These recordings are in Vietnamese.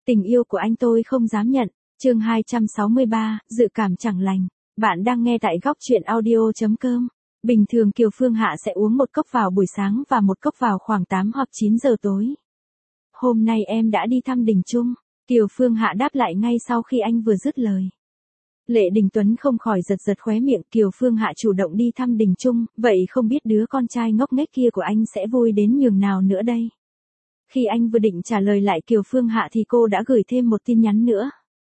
Tình yêu của anh tôi không dám nhận. Chương 263, dự cảm chẳng lành. Bạn đang nghe tại góc truyện audio.com. Bình thường Kiều Phương Hạ sẽ uống một cốc vào buổi sáng và một cốc vào khoảng 8 hoặc 9 giờ tối. Hôm nay em đã đi thăm Đình Trung. Kiều Phương Hạ đáp lại ngay sau khi anh vừa dứt lời. Lệ Đình Tuấn không khỏi giật giật khóe miệng. Kiều Phương Hạ chủ động đi thăm Đình Trung, vậy không biết đứa con trai ngốc nghếch kia của anh sẽ vui đến nhường nào nữa đây. Khi anh vừa định trả lời lại Kiều Phương Hạ thì cô đã gửi thêm một tin nhắn nữa.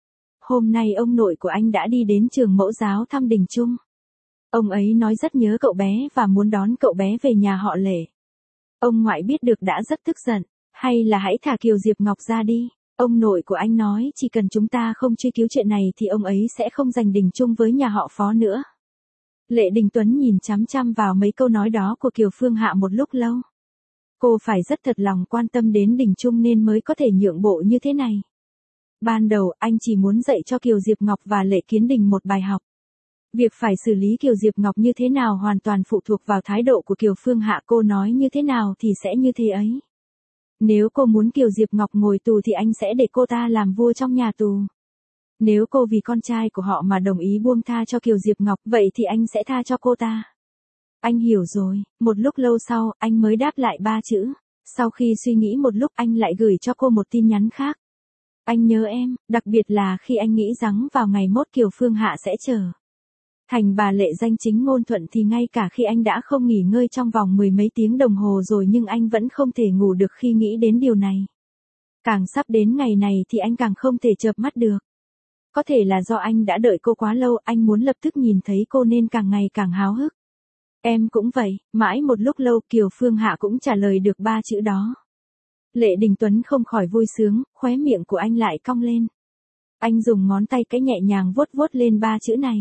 Hôm nay ông nội của anh đã đi đến trường mẫu giáo thăm Đình Trung. Ông ấy nói rất nhớ cậu bé và muốn đón cậu bé về nhà họ Lệ. Ông ngoại biết được đã rất tức giận, hay là hãy thả Kiều Diệp Ngọc ra đi. Ông nội của anh nói chỉ cần chúng ta không truy cứu chuyện này thì ông ấy sẽ không giành Đình Trung với nhà họ Phó nữa. Lệ Đình Tuấn nhìn chằm chằm vào mấy câu nói đó của Kiều Phương Hạ một lúc lâu. Cô phải rất thật lòng quan tâm đến Đình Trung nên mới có thể nhượng bộ như thế này. Ban đầu anh chỉ muốn dạy cho Kiều Diệp Ngọc và Lệ Kiến Đình một bài học. Việc phải xử lý Kiều Diệp Ngọc như thế nào hoàn toàn phụ thuộc vào thái độ của Kiều Phương Hạ, cô nói như thế nào thì sẽ như thế ấy. Nếu cô muốn Kiều Diệp Ngọc ngồi tù thì anh sẽ để cô ta làm vua trong nhà tù. Nếu cô vì con trai của họ mà đồng ý buông tha cho Kiều Diệp Ngọc, vậy thì anh sẽ tha cho cô ta. Anh hiểu rồi. Một lúc lâu sau, anh mới đáp lại 3 chữ. Sau khi suy nghĩ một lúc anh lại gửi cho cô một tin nhắn khác. Anh nhớ em, đặc biệt là khi anh nghĩ rằng vào ngày mốt Kiều Phương Hạ sẽ trở thành bà Lệ danh chính ngôn thuận thì ngay cả khi anh đã không nghỉ ngơi trong vòng 10 mấy tiếng đồng hồ rồi nhưng anh vẫn không thể ngủ được khi nghĩ đến điều này. Càng sắp đến ngày này thì anh càng không thể chợp mắt được. Có thể là do anh đã đợi cô quá lâu, anh muốn lập tức nhìn thấy cô nên càng ngày càng háo hức. Em cũng vậy. Mãi một lúc lâu Kiều Phương Hạ cũng trả lời được 3 chữ đó. Lệ Đình Tuấn không khỏi vui sướng, khóe miệng của anh lại cong lên. Anh dùng ngón tay cái nhẹ nhàng vuốt vuốt lên 3 chữ này.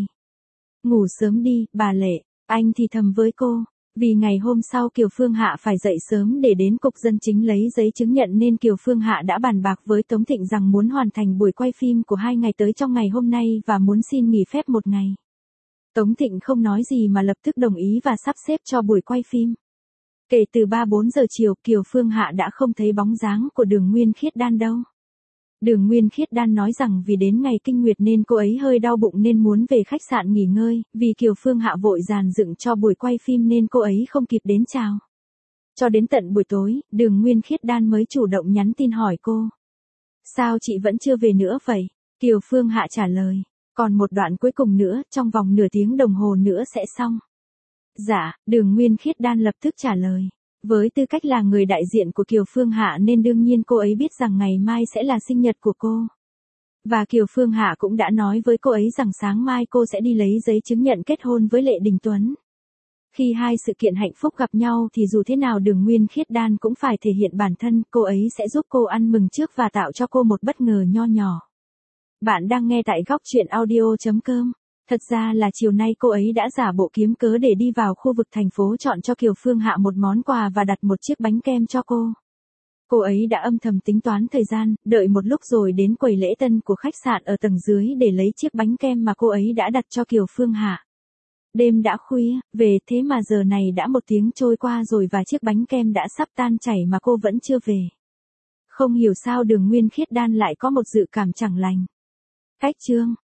Ngủ sớm đi, bà Lệ, anh thì thầm với cô. Vì ngày hôm sau Kiều Phương Hạ phải dậy sớm để đến cục dân chính lấy giấy chứng nhận nên Kiều Phương Hạ đã bàn bạc với Tống Thịnh rằng muốn hoàn thành buổi quay phim của 2 ngày tới trong ngày hôm nay và muốn xin nghỉ phép 1 ngày. Tống Thịnh không nói gì mà lập tức đồng ý và sắp xếp cho buổi quay phim. Kể từ 3-4 giờ chiều Kiều Phương Hạ đã không thấy bóng dáng của Đường Nguyên Khiết Đan đâu. Đường Nguyên Khiết Đan nói rằng vì đến ngày kinh nguyệt nên cô ấy hơi đau bụng nên muốn về khách sạn nghỉ ngơi, vì Kiều Phương Hạ vội dàn dựng cho buổi quay phim nên cô ấy không kịp đến chào. Cho đến tận buổi tối, Đường Nguyên Khiết Đan mới chủ động nhắn tin hỏi cô. Sao chị vẫn chưa về nữa vậy? Kiều Phương Hạ trả lời. Còn một đoạn cuối cùng nữa, trong vòng nửa tiếng đồng hồ nữa sẽ xong. Dạ, Đường Nguyên Khiết Đan lập tức trả lời. Với tư cách là người đại diện của Kiều Phương Hạ nên đương nhiên cô ấy biết rằng ngày mai sẽ là sinh nhật của cô. Và Kiều Phương Hạ cũng đã nói với cô ấy rằng sáng mai cô sẽ đi lấy giấy chứng nhận kết hôn với Lệ Đình Tuấn. Khi hai sự kiện hạnh phúc gặp nhau thì dù thế nào Đường Nguyên Khiết Đan cũng phải thể hiện bản thân, cô ấy sẽ giúp cô ăn mừng trước và tạo cho cô một bất ngờ nho nhỏ. Bạn đang nghe tại góc truyện audio.com. Thật ra là chiều nay cô ấy đã giả bộ kiếm cớ để đi vào khu vực thành phố chọn cho Kiều Phương Hạ một món quà và đặt một chiếc bánh kem cho cô. Cô ấy đã âm thầm tính toán thời gian, đợi một lúc rồi đến quầy lễ tân của khách sạn ở tầng dưới để lấy chiếc bánh kem mà cô ấy đã đặt cho Kiều Phương Hạ. Đêm đã khuya, về thế mà giờ này đã 1 tiếng trôi qua rồi và chiếc bánh kem đã sắp tan chảy mà cô vẫn chưa về. Không hiểu sao Đường Nguyên Khiết Đan lại có một dự cảm chẳng lành. Cách chương